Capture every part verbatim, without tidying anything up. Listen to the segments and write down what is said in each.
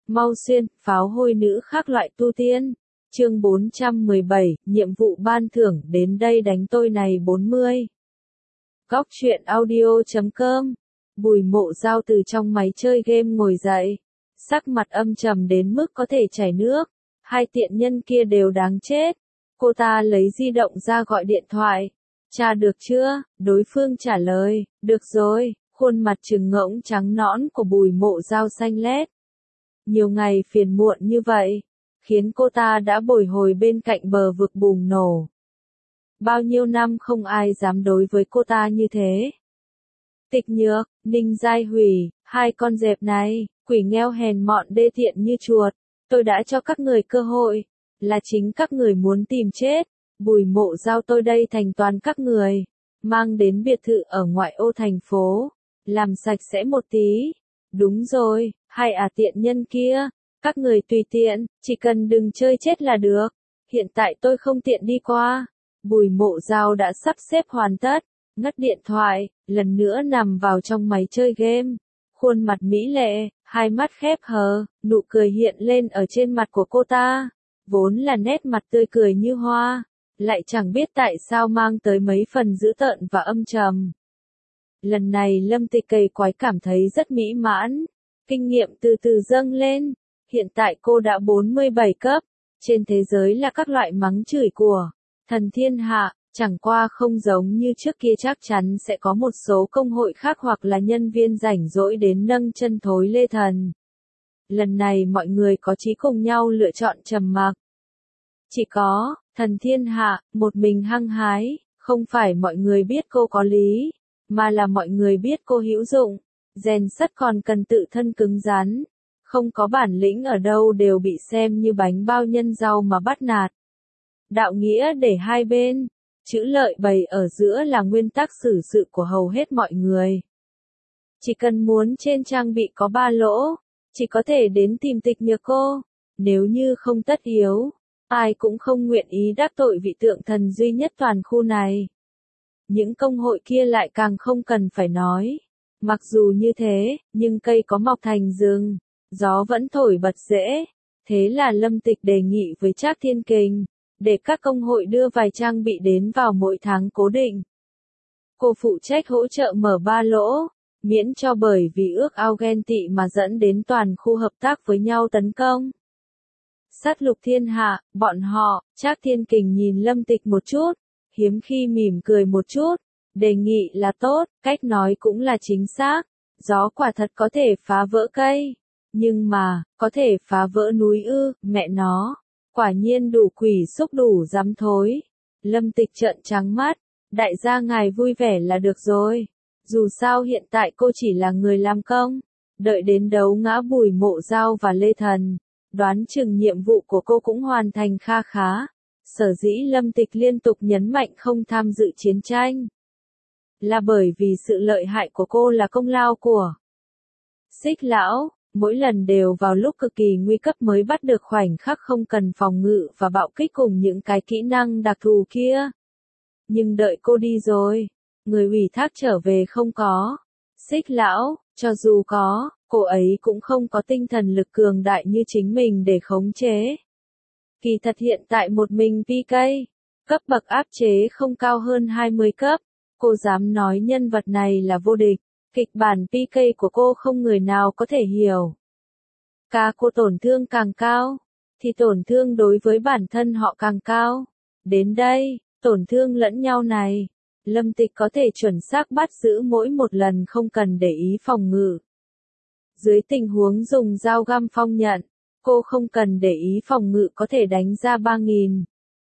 Mau xuyên, pháo hôi nữ khác loại tu tiên. Chương bốn trăm mười bảy, nhiệm vụ ban thưởng, đến đây đánh tôi này bốn mươi. Góc truyện audio chấm com. Bùi Mộ Dao từ trong máy chơi game ngồi dậy. Sắc mặt âm trầm đến mức có thể chảy nước. Hai tiện nhân kia đều đáng chết. Cô ta lấy di động ra gọi điện thoại. Tra được chưa? Đối phương trả lời, được rồi. Khuôn mặt trừng ngỗng trắng nõn của Bùi Mộ Dao xanh lét. Nhiều ngày phiền muộn như vậy, khiến cô ta đã bồi hồi bên cạnh bờ vực bùng nổ. Bao nhiêu năm không ai dám đối với cô ta như thế. Tịch Nhược, Ninh Giai Hủy, hai con dẹp này, quỷ nghèo hèn mọn đê tiện như chuột, tôi đã cho các người cơ hội, là chính các người muốn tìm chết. Bùi Mộ Dao tôi đây thành toàn các người, mang đến biệt thự ở ngoại ô thành phố, làm sạch sẽ một tí. Đúng rồi, hai ả tiện nhân kia, các người tùy tiện, chỉ cần đừng chơi chết là được. Hiện tại tôi không tiện đi qua. Bùi Mộ Dao đã sắp xếp hoàn tất, ngắt điện thoại, lần nữa nằm vào trong máy chơi game. Khuôn mặt mỹ lệ, hai mắt khép hờ, nụ cười hiện lên ở trên mặt của cô ta. Vốn là nét mặt tươi cười như hoa, lại chẳng biết tại sao mang tới mấy phần dữ tợn và âm trầm. Lần này Lâm Tịch Cầy Quái cảm thấy rất mỹ mãn, kinh nghiệm từ từ dâng lên, hiện tại cô đã bốn mươi bảy cấp, trên thế giới là các loại mắng chửi của thần thiên hạ, chẳng qua không giống như trước kia chắc chắn sẽ có một số công hội khác hoặc là nhân viên rảnh rỗi đến nâng chân thối lê thần. Lần này mọi người có chí cùng nhau lựa chọn trầm mặc. Chỉ có thần thiên hạ, một mình hăng hái, không phải mọi người biết cô có lý, mà là mọi người biết cô hữu dụng, rèn sắt còn cần tự thân cứng rắn, không có bản lĩnh ở đâu đều bị xem như bánh bao nhân rau mà bắt nạt. Đạo nghĩa để hai bên, chữ lợi bày ở giữa là nguyên tắc xử sự của hầu hết mọi người. Chỉ cần muốn trên trang bị có ba lỗ, chỉ có thể đến tìm Tịch Nhược cô, nếu như không tất yếu, ai cũng không nguyện ý đắc tội vị tượng thần duy nhất toàn khu này. Những công hội kia lại càng không cần phải nói. Mặc dù như thế, nhưng cây có mọc thành rừng, gió vẫn thổi bật rễ. Thế là Lâm Tịch đề nghị với Trác Thiên Kình, để các công hội đưa vài trang bị đến vào mỗi tháng cố định. Cô phụ trách hỗ trợ mở ba lỗ, miễn cho bởi vì ước ao ghen tị mà dẫn đến toàn khu hợp tác với nhau tấn công. Sát lục thiên hạ, bọn họ, Trác Thiên Kình nhìn Lâm Tịch một chút, hiếm khi mỉm cười một chút, đề nghị là tốt, cách nói cũng là chính xác, gió quả thật có thể phá vỡ cây, nhưng mà, có thể phá vỡ núi ư, mẹ nó, quả nhiên đủ quỷ xúc đủ dám thối. Lâm Tịch trợn trắng mắt, đại gia ngài vui vẻ là được rồi, dù sao hiện tại cô chỉ là người làm công, đợi đến đấu ngã Bùi Mộ Dao và Lê Thần, đoán chừng nhiệm vụ của cô cũng hoàn thành kha khá. Sở dĩ Lâm Tịch liên tục nhấn mạnh không tham dự chiến tranh, là bởi vì sự lợi hại của cô là công lao của Xích Lão, mỗi lần đều vào lúc cực kỳ nguy cấp mới bắt được khoảnh khắc không cần phòng ngự và bạo kích cùng những cái kỹ năng đặc thù kia. Nhưng đợi cô đi rồi, người ủy thác trở về không có. Xích Lão, cho dù có, cô ấy cũng không có tinh thần lực cường đại như chính mình để khống chế. Kỳ thật hiện tại một mình pê ca, cấp bậc áp chế không cao hơn hai mươi cấp, cô dám nói nhân vật này là vô địch, kịch bản pê ca của cô không người nào có thể hiểu. Cả cô tổn thương càng cao, thì tổn thương đối với bản thân họ càng cao. Đến đây, tổn thương lẫn nhau này, Lâm Tịch có thể chuẩn xác bắt giữ mỗi một lần không cần để ý phòng ngự. Dưới tình huống dùng dao găm phong nhận, cô không cần để ý phòng ngự có thể đánh ra ba nghìn,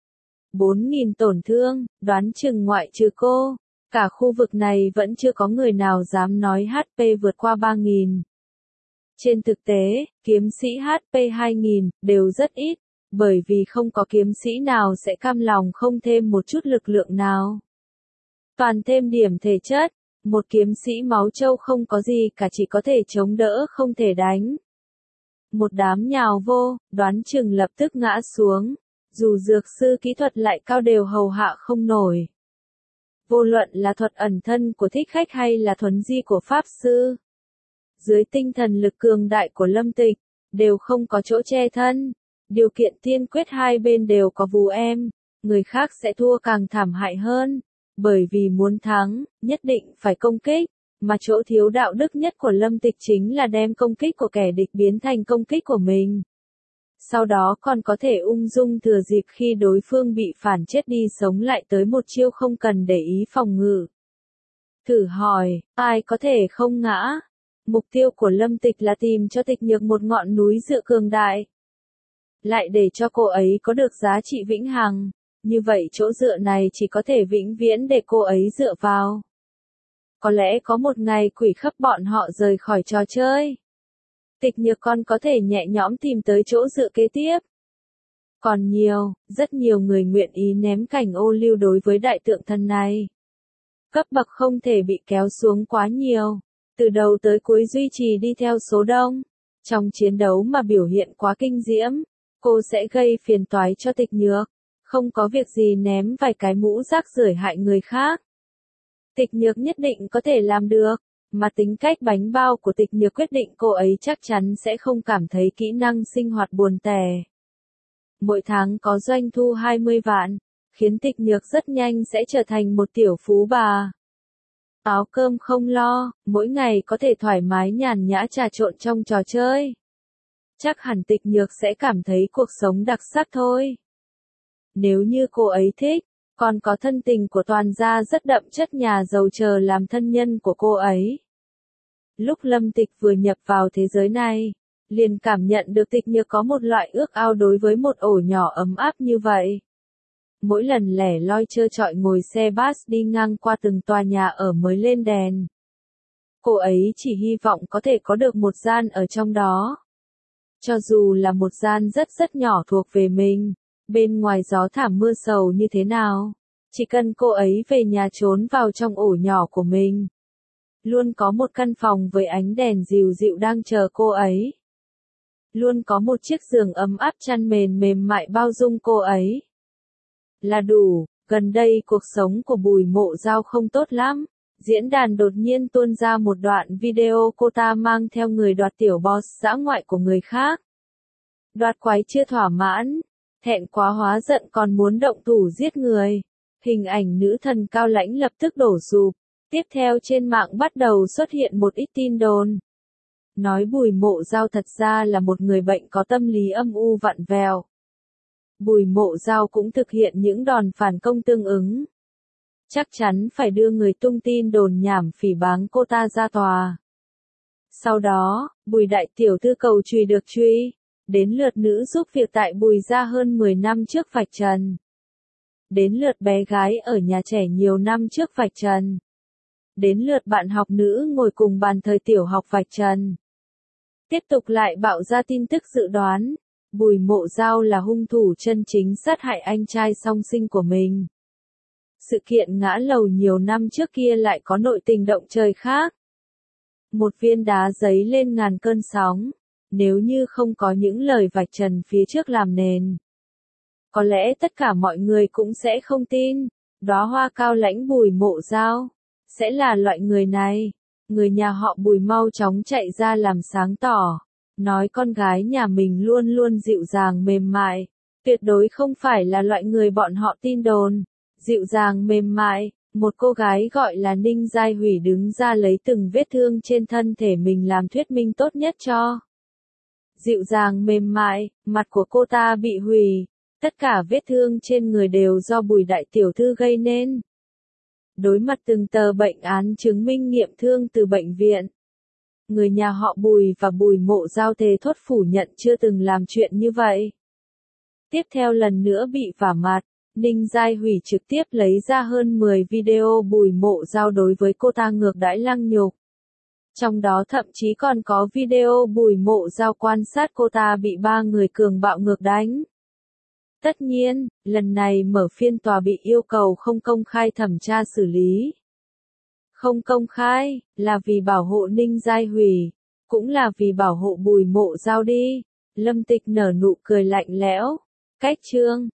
bốn nghìn tổn thương, đoán chừng ngoại trừ cô, cả khu vực này vẫn chưa có người nào dám nói hát pê vượt qua ba nghìn. Trên thực tế, kiếm sĩ hát pê hai nghìn đều rất ít, bởi vì không có kiếm sĩ nào sẽ cam lòng không thêm một chút lực lượng nào. Toàn thêm điểm thể chất, một kiếm sĩ máu châu không có gì cả chỉ có thể chống đỡ không thể đánh. Một đám nhào vô, đoán chừng lập tức ngã xuống, dù dược sư kỹ thuật lại cao đều hầu hạ không nổi. Vô luận là thuật ẩn thân của thích khách hay là thuấn di của pháp sư. Dưới tinh thần lực cường đại của Lâm Tịch, đều không có chỗ che thân. Điều kiện tiên quyết hai bên đều có vú em, người khác sẽ thua càng thảm hại hơn. Bởi vì muốn thắng, nhất định phải công kích, mà chỗ thiếu đạo đức nhất của Lâm Tịch chính là đem công kích của kẻ địch biến thành công kích của mình. Sau đó còn có thể ung dung thừa dịp khi đối phương bị phản chết đi sống lại tới một chiêu không cần để ý phòng ngự. Thử hỏi, ai có thể không ngã? Mục tiêu của Lâm Tịch là tìm cho Tịch Nhược một ngọn núi dựa cường đại. Lại để cho cô ấy có được giá trị vĩnh hằng. Như vậy chỗ dựa này chỉ có thể vĩnh viễn để cô ấy dựa vào. Có lẽ có một ngày quỷ khắp bọn họ rời khỏi trò chơi. Tịch Nhược con có thể nhẹ nhõm tìm tới chỗ dựa kế tiếp. Còn nhiều, rất nhiều người nguyện ý ném cảnh ô liu đối với đại tượng thần này. Cấp bậc không thể bị kéo xuống quá nhiều. Từ đầu tới cuối duy trì đi theo số đông. Trong chiến đấu mà biểu hiện quá kinh diễm, cô sẽ gây phiền toái cho Tịch Nhược. Không có việc gì ném vài cái mũ rác rưởi hại người khác. Tịch Nhược nhất định có thể làm được, mà tính cách bánh bao của Tịch Nhược quyết định cô ấy chắc chắn sẽ không cảm thấy kỹ năng sinh hoạt buồn tẻ. Mỗi tháng có doanh thu hai mươi vạn, khiến Tịch Nhược rất nhanh sẽ trở thành một tiểu phú bà. Áo cơm không lo, mỗi ngày có thể thoải mái nhàn nhã trà trộn trong trò chơi. Chắc hẳn Tịch Nhược sẽ cảm thấy cuộc sống đặc sắc thôi. Nếu như cô ấy thích, còn có thân tình của toàn gia rất đậm chất nhà giàu chờ làm thân nhân của cô ấy. Lúc Lâm Tịch vừa nhập vào thế giới này, liền cảm nhận được Tịch Nhược có một loại ước ao đối với một ổ nhỏ ấm áp như vậy. Mỗi lần lẻ loi trơ trọi ngồi xe bus đi ngang qua từng tòa nhà ở mới lên đèn. Cô ấy chỉ hy vọng có thể có được một gian ở trong đó. Cho dù là một gian rất rất nhỏ thuộc về mình. Bên ngoài gió thảm mưa sầu như thế nào, chỉ cần cô ấy về nhà trốn vào trong ổ nhỏ của mình. Luôn có một căn phòng với ánh đèn dịu dịu đang chờ cô ấy. Luôn có một chiếc giường ấm áp chăn mền mềm mại bao dung cô ấy. Là đủ, gần đây cuộc sống của Bùi Mộ Dao không tốt lắm. Diễn đàn đột nhiên tuôn ra một đoạn video cô ta mang theo người đoạt tiểu boss dã ngoại của người khác. Đoạt quái chưa thỏa mãn. Thẹn quá hóa giận còn muốn động thủ giết người. Hình ảnh nữ thần cao lãnh lập tức đổ sụp. Tiếp theo trên mạng bắt đầu xuất hiện một ít tin đồn. Nói Bùi Mộ Dao thật ra là một người bệnh có tâm lý âm u vặn vẹo. Bùi Mộ Dao cũng thực hiện những đòn phản công tương ứng. Chắc chắn phải đưa người tung tin đồn nhảm phỉ báng cô ta ra tòa. Sau đó, Bùi đại tiểu thư cầu truy được truy. Đến lượt nữ giúp việc tại Bùi gia hơn mười năm trước vạch trần. Đến lượt bé gái ở nhà trẻ nhiều năm trước vạch trần. Đến lượt bạn học nữ ngồi cùng bàn thời tiểu học vạch trần. Tiếp tục lại bạo ra tin tức dự đoán. Bùi Mộ Dao là hung thủ chân chính sát hại anh trai song sinh của mình. Sự kiện ngã lầu nhiều năm trước kia lại có nội tình động trời khác. Một viên đá giấy lên ngàn cơn sóng. Nếu như không có những lời vạch trần phía trước làm nền, có lẽ tất cả mọi người cũng sẽ không tin, đóa hoa cao lãnh Bùi Mộ Dao sẽ là loại người này. Người nhà họ Bùi mau chóng chạy ra làm sáng tỏ, nói con gái nhà mình luôn luôn dịu dàng mềm mại, tuyệt đối không phải là loại người bọn họ tin đồn. Dịu dàng mềm mại, một cô gái gọi là Ninh Giai Hủy đứng ra lấy từng vết thương trên thân thể mình làm thuyết minh tốt nhất cho. Dịu dàng mềm mại, mặt của cô ta bị hủy, tất cả vết thương trên người đều do Bùi đại tiểu thư gây nên. Đối mặt từng tờ bệnh án chứng minh nghiệm thương từ bệnh viện, người nhà họ Bùi và Bùi Mộ Dao thề thốt phủ nhận chưa từng làm chuyện như vậy. Tiếp theo lần nữa bị vả mặt, Ninh Giai Hủy trực tiếp lấy ra hơn mười video Bùi Mộ Dao đối với cô ta ngược đãi lăng nhục. Trong đó thậm chí còn có video Bùi Mộ Dao quan sát cô ta bị ba người cường bạo ngược đánh. Tất nhiên, lần này mở phiên tòa bị yêu cầu không công khai thẩm tra xử lý. Không công khai, là vì bảo hộ Ninh Giai Hủy, cũng là vì bảo hộ Bùi Mộ Dao đi. Lâm Tịch nở nụ cười lạnh lẽo. Cách chương